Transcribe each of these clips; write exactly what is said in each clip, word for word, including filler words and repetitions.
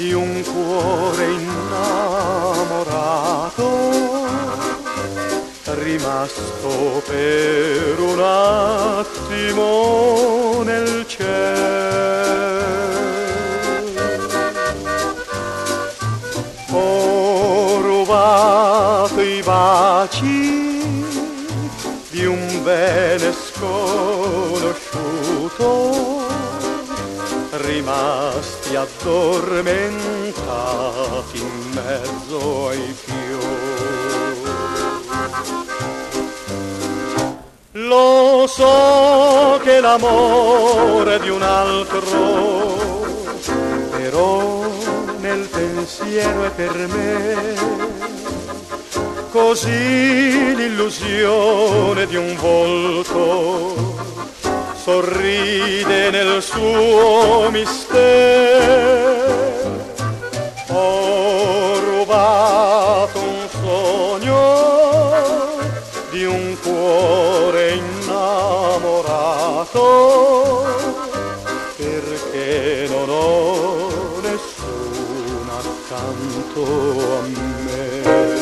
di un cuore innamorato, rimasto per un attimo nel cielo. Ho rubato i baci di un bene sconosciuto, rimasti addormentati in mezzo ai fiori. Lo so che l'amore è di un altro, però nel pensiero è per me così l'illusione di un volto sorride nel suo mistero. Ho rubato un sogno di un cuore innamorato, perché non ho nessuno accanto a me.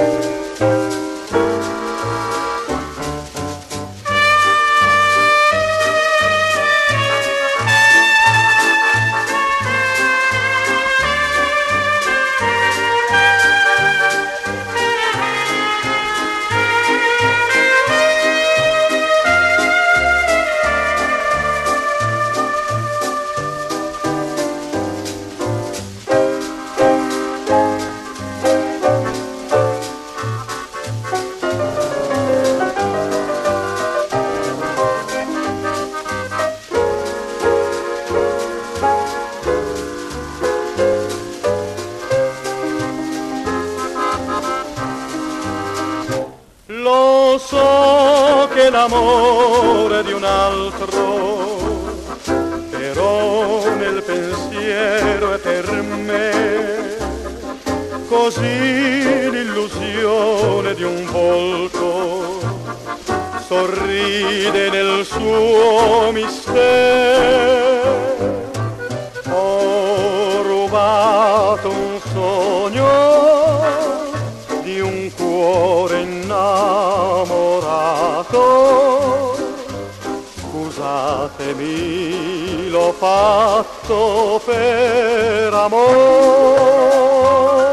Lo so che l'amore è di un altro, però nel pensiero è per me così l'illusione di un volto sorride nel suo mistero. Ho rubato un sogno di un cuore innamorato, scusatemi, l'ho fatto per amore.